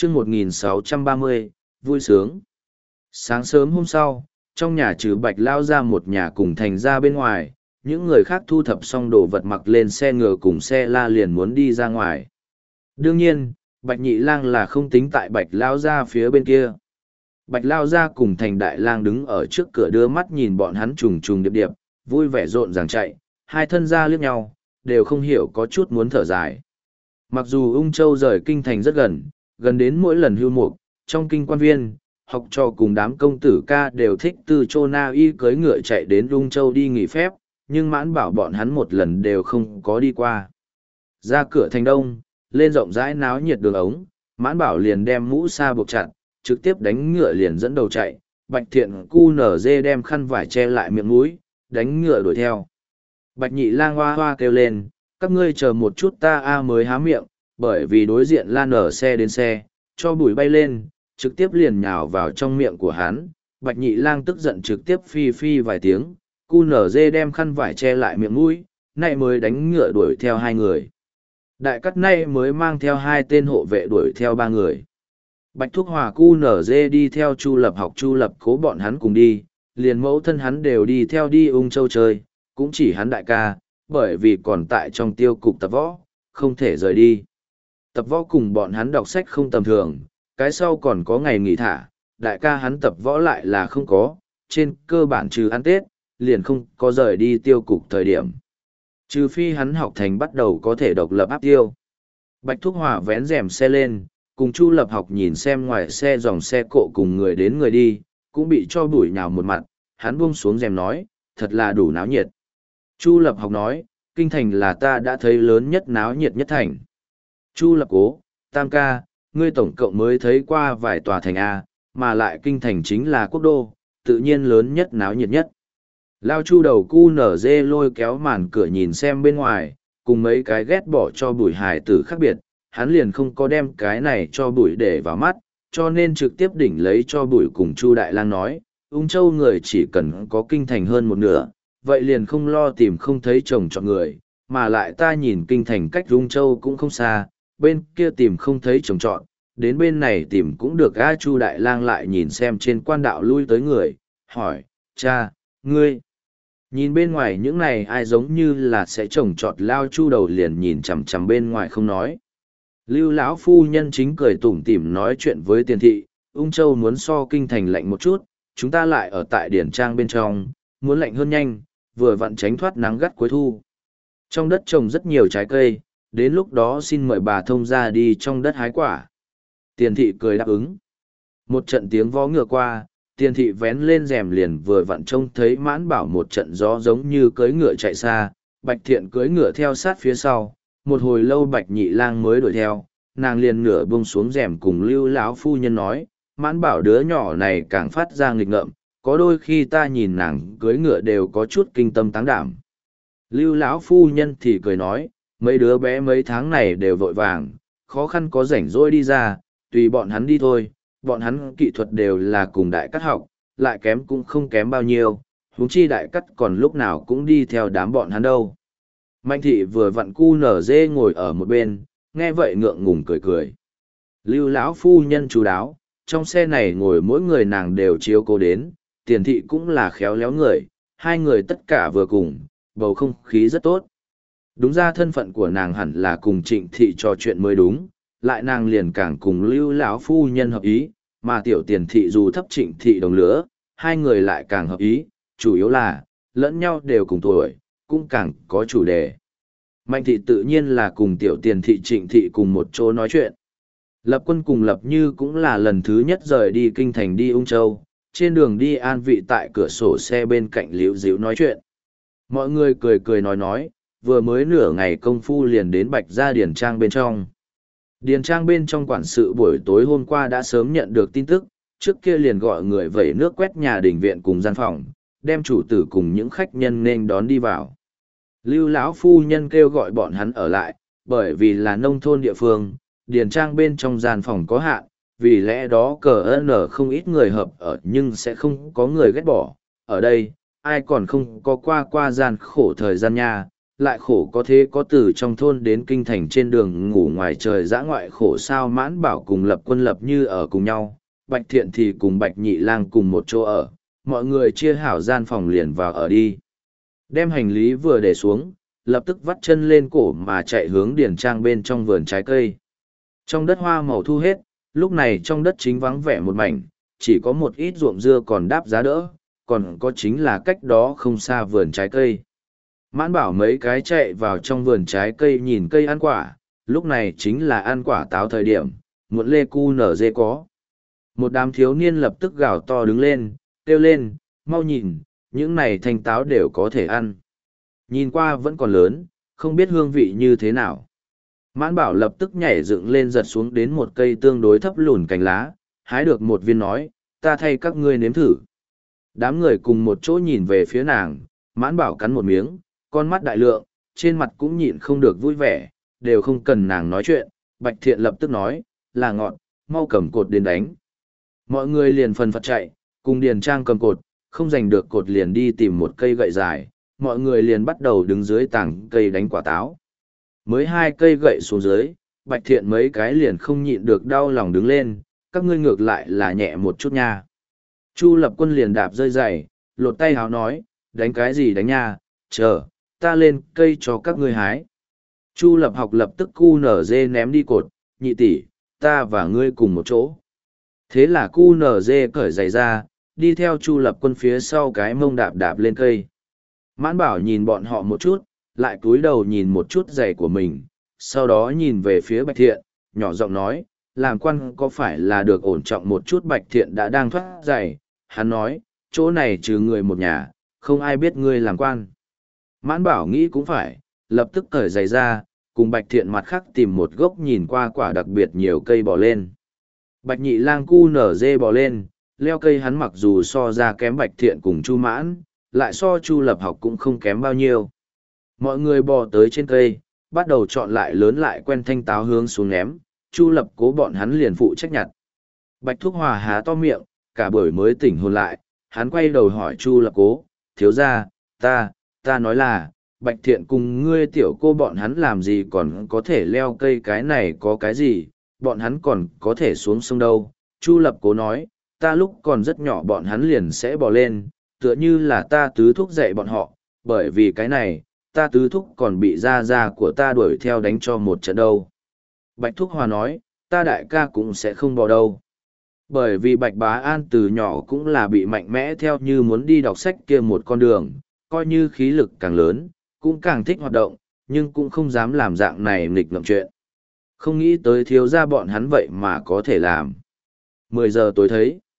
chương 1630, vui sướng. Sáng sớm hôm sau, trong nhà trừ Bạch Lao ra một nhà cùng Thành ra bên ngoài, những người khác thu thập xong đồ vật mặc lên xe ngựa cùng xe la liền muốn đi ra ngoài. Đương nhiên, Bạch Nhị Lang là không tính tại Bạch Lao ra phía bên kia. Bạch Lao ra cùng Thành Đại Lang đứng ở trước cửa đưa mắt nhìn bọn hắn trùng trùng điệp điệp, vui vẻ rộn ràng chạy, hai thân ra liếc nhau, đều không hiểu có chút muốn thở dài. Mặc dù Ung Châu rời kinh thành rất gần, gần đến mỗi lần hưu mục, trong kinh quan viên, học trò cùng đám công tử ca đều thích từ Chô Na Y cưới ngựa chạy đến Ung Châu đi nghỉ phép, nhưng Mãn Bảo bọn hắn một lần đều không có đi qua. Ra cửa thành đông, lên rộng rãi náo nhiệt đường ống, Mãn Bảo liền đem mũ sa buộc chặt, trực tiếp đánh ngựa liền dẫn đầu chạy, Bạch Thiện cu nở dê đem khăn vải che lại miệng mũi, đánh ngựa đuổi theo. Bạch Nhị Lang hoa hoa kêu lên, các ngươi chờ một chút ta mới há miệng, bởi vì đối diện lan ở xe đến xe, cho bụi bay lên, trực tiếp liền nhào vào trong miệng của hắn. Bạch Nhị Lang tức giận trực tiếp phi phi vài tiếng, cu nở dê đem khăn vải che lại miệng mũi, nay mới đánh ngựa đuổi theo hai người. Đại cắt nay mới mang theo hai tên hộ vệ đuổi theo ba người. Bạch Thúc Hòa cu nở dê đi theo Chu Lập học Chu Lập cố bọn hắn cùng đi, liền mẫu thân hắn đều đi theo đi Ung Châu chơi, cũng chỉ hắn đại ca, bởi vì còn tại trong tiêu cục tập võ, không thể rời đi. Tập võ cùng bọn hắn đọc sách không tầm thường, cái sau còn có ngày nghỉ thả, đại ca hắn tập võ lại là không có, trên cơ bản trừ ăn Tết, liền không có rời đi tiêu cục thời điểm. Trừ phi hắn học thành bắt đầu có thể độc lập áp tiêu. Bạch Thúc Hòa vén rèm xe lên, cùng Chu Lập học nhìn xem ngoài xe dòng xe cộ cùng người đến người đi, cũng bị cho bụi nhào một mặt, hắn buông xuống rèm nói, thật là đủ náo nhiệt. Chu Lập học nói, kinh thành là ta đã thấy lớn nhất náo nhiệt nhất thành. Chu Lập cố, Tam ca, ngươi tổng cộng mới thấy qua vài tòa thành A, mà lại kinh thành chính là quốc đô, tự nhiên lớn nhất náo nhiệt nhất. Lao Chu đầu cu nở dê lôi kéo màn cửa nhìn xem bên ngoài, cùng mấy cái ghét bỏ cho bụi hài tử khác biệt, hắn liền không có đem cái này cho bụi để vào mắt, cho nên trực tiếp đỉnh lấy cho bụi cùng Chu Đại Lang nói, Ung Châu người chỉ cần có kinh thành hơn một nửa, vậy liền không lo tìm không thấy chồng chọn người, mà lại ta nhìn kinh thành cách Ung Châu cũng không xa, bên kia tìm không thấy chồng chọn, đến bên này tìm cũng được. A Chu Đại Lang lại nhìn xem trên quan đạo lui tới người, hỏi, cha, ngươi, nhìn bên ngoài những này ai giống như là sẽ chồng chọn. Lao Chu đầu liền nhìn chằm chằm bên ngoài không nói. Lưu lão phu nhân chính cười tủm tỉm nói chuyện với Tiền thị, Ung Châu muốn so kinh thành lạnh một chút, chúng ta lại ở tại điển trang bên trong, muốn lạnh hơn nhanh, vừa vặn tránh thoát nắng gắt cuối thu. Trong đất trồng rất nhiều trái cây, đến lúc đó xin mời bà thông ra đi trong đất hái quả. Tiền thị cười đáp ứng. Một trận tiếng vó ngựa qua, Tiền thị vén lên rèm liền vừa vặn trông thấy Mãn Bảo một trận gió giống như cưỡi ngựa chạy xa, Bạch Thiện cưỡi ngựa theo sát phía sau, một hồi lâu Bạch Nhị Lang mới đuổi theo, nàng liền nửa buông xuống rèm cùng Lưu lão phu nhân nói, Mãn Bảo đứa nhỏ này càng phát ra nghịch ngợm, có đôi khi ta nhìn nàng cưỡi ngựa đều có chút kinh tâm táng đảm. Lưu lão phu nhân thì cười nói, mấy đứa bé mấy tháng này đều vội vàng, khó khăn có rảnh rỗi đi ra, tùy bọn hắn đi thôi, bọn hắn kỹ thuật đều là cùng đại cắt học, lại kém cũng không kém bao nhiêu, huống chi đại cắt còn lúc nào cũng đi theo đám bọn hắn đâu. Mạnh thị vừa vặn cu nở dê ngồi ở một bên, nghe vậy ngượng ngùng cười cười. Lưu lão phu nhân chú đáo, trong xe này ngồi mỗi người nàng đều chiếu cố đến, Tiền thị cũng là khéo léo người, hai người tất cả vừa cùng, bầu không khí rất tốt. Đúng ra thân phận của nàng hẳn là cùng Trịnh thị trò chuyện mới đúng, lại nàng liền càng cùng Lưu lão phu nhân hợp ý, mà tiểu Tiền thị dù thấp Trịnh thị đồng lứa, hai người lại càng hợp ý, chủ yếu là lẫn nhau đều cùng tuổi, cũng càng có chủ đề. Mạnh thị tự nhiên là cùng tiểu Tiền thị Trịnh thị cùng một chỗ nói chuyện. Lập Quân cùng Lập Như cũng là lần thứ nhất rời đi kinh thành đi Ung Châu, trên đường đi an vị tại cửa sổ xe bên cạnh liễu díu nói chuyện. Mọi người cười cười nói, vừa mới nửa ngày công phu liền đến Bạch gia điền trang bên trong. Điền trang bên trong quản sự buổi tối hôm qua đã sớm nhận được tin tức, trước kia liền gọi người vẩy nước quét nhà đình viện cùng gian phòng, đem chủ tử cùng những khách nhân nên đón đi vào. Lưu lão phu nhân kêu gọi bọn hắn ở lại, bởi vì là nông thôn địa phương, điền trang bên trong gian phòng có hạn, vì lẽ đó không ít người hợp ở nhưng sẽ không có người ghét bỏ. Ở đây, ai còn không có qua gian khổ thời gian nha, lại khổ có thế có từ trong thôn đến kinh thành trên đường ngủ ngoài trời dã ngoại khổ sao Mãn Bảo cùng Lập Quân lập như ở cùng nhau, Bạch Thiện thì cùng Bạch Nhị Lang cùng một chỗ ở, mọi người chia hảo gian phòng liền vào ở đi. Đem hành lý vừa để xuống, lập tức vắt chân lên cổ mà chạy hướng điển trang bên trong vườn trái cây. Trong đất hoa màu thu hết, lúc này trong đất chính vắng vẻ một mảnh, chỉ có một ít ruộng dưa còn đáp giá đỡ, còn có chính là cách đó không xa vườn trái cây. Mãn Bảo mấy cái chạy vào trong vườn trái cây nhìn cây ăn quả, lúc này chính là ăn quả táo thời điểm, muộn lê cu nở dê có. Một đám thiếu niên lập tức gào to đứng lên, kêu lên, mau nhìn, những này thanh táo đều có thể ăn. Nhìn qua vẫn còn lớn, không biết hương vị như thế nào. Mãn Bảo lập tức nhảy dựng lên giật xuống đến một cây tương đối thấp lùn cành lá, hái được một viên nói, ta thay các ngươi nếm thử. Đám người cùng một chỗ nhìn về phía nàng, Mãn Bảo cắn một miếng, con mắt đại lượng, trên mặt cũng nhịn không được vui vẻ, đều không cần nàng nói chuyện, Bạch Thiện lập tức nói, là ngọn, mau cầm cột đến đánh. Mọi người liền phần phật chạy, cùng Điền Trang cầm cột, không giành được cột liền đi tìm một cây gậy dài, mọi người liền bắt đầu đứng dưới tảng cây đánh quả táo. Mới 2 cây gậy xuống dưới, Bạch Thiện mấy cái liền không nhịn được đau lòng đứng lên, các ngươi ngược lại là nhẹ một chút nha. Chu Lập Quân liền đạp rơi giày, lột tay háo nói, đánh cái gì đánh nha, chờ, ta lên cây cho các ngươi hái. Chu Lập Học lập tức cu nở dê ném đi cột, nhị tỷ, ta và ngươi cùng một chỗ. Thế là cu nở dê cởi giày ra, đi theo Chu Lập Quân phía sau cái mông đạp đạp lên cây. Mãn Bảo nhìn bọn họ một chút, lại cúi đầu nhìn một chút giày của mình, sau đó nhìn về phía Bạch Thiện, nhỏ giọng nói, làm quan có phải là được ổn trọng một chút. Bạch Thiện đã đang thoát giày, hắn nói, chỗ này trừ người một nhà, không ai biết ngươi làm quan. Mãn Bảo nghĩ cũng phải, lập tức cởi giày ra, cùng Bạch Thiện mặt khác tìm một gốc nhìn qua quả đặc biệt nhiều cây bò lên. Bạch Nhị Lang cu nở dê bò lên, leo cây hắn mặc dù so ra kém Bạch Thiện cùng Chu Mãn, lại so Chu Lập Học cũng không kém bao nhiêu. Mọi người bò tới trên cây, bắt đầu chọn lại lớn lại quen thanh táo hướng xuống ném, Chu Lập Cố bọn hắn liền phụ trách nhặt. Bạch Thúc Hòa há to miệng, cả buổi mới tỉnh hồn lại, hắn quay đầu hỏi Chu Lập Cố, thiếu gia, ta nói là, Bạch Thiện cùng ngươi tiểu cô bọn hắn làm gì còn có thể leo cây, cái này có cái gì, bọn hắn còn có thể xuống sông đâu. Chu Lập Cố nói, ta lúc còn rất nhỏ bọn hắn liền sẽ bò lên, tựa như là ta tứ thúc dạy bọn họ, bởi vì cái này, ta tứ thúc còn bị gia gia của ta đuổi theo đánh cho một trận đâu. Bạch Thúc Hòa nói, ta đại ca cũng sẽ không bò đâu. Bởi vì Bạch Bá An từ nhỏ cũng là bị mạnh mẽ theo như muốn đi đọc sách kia một con đường, coi như khí lực càng lớn, cũng càng thích hoạt động, nhưng cũng không dám làm dạng này nghịch ngợm chuyện. Không nghĩ tới thiếu gia bọn hắn vậy mà có thể làm. 10 giờ tối thấy.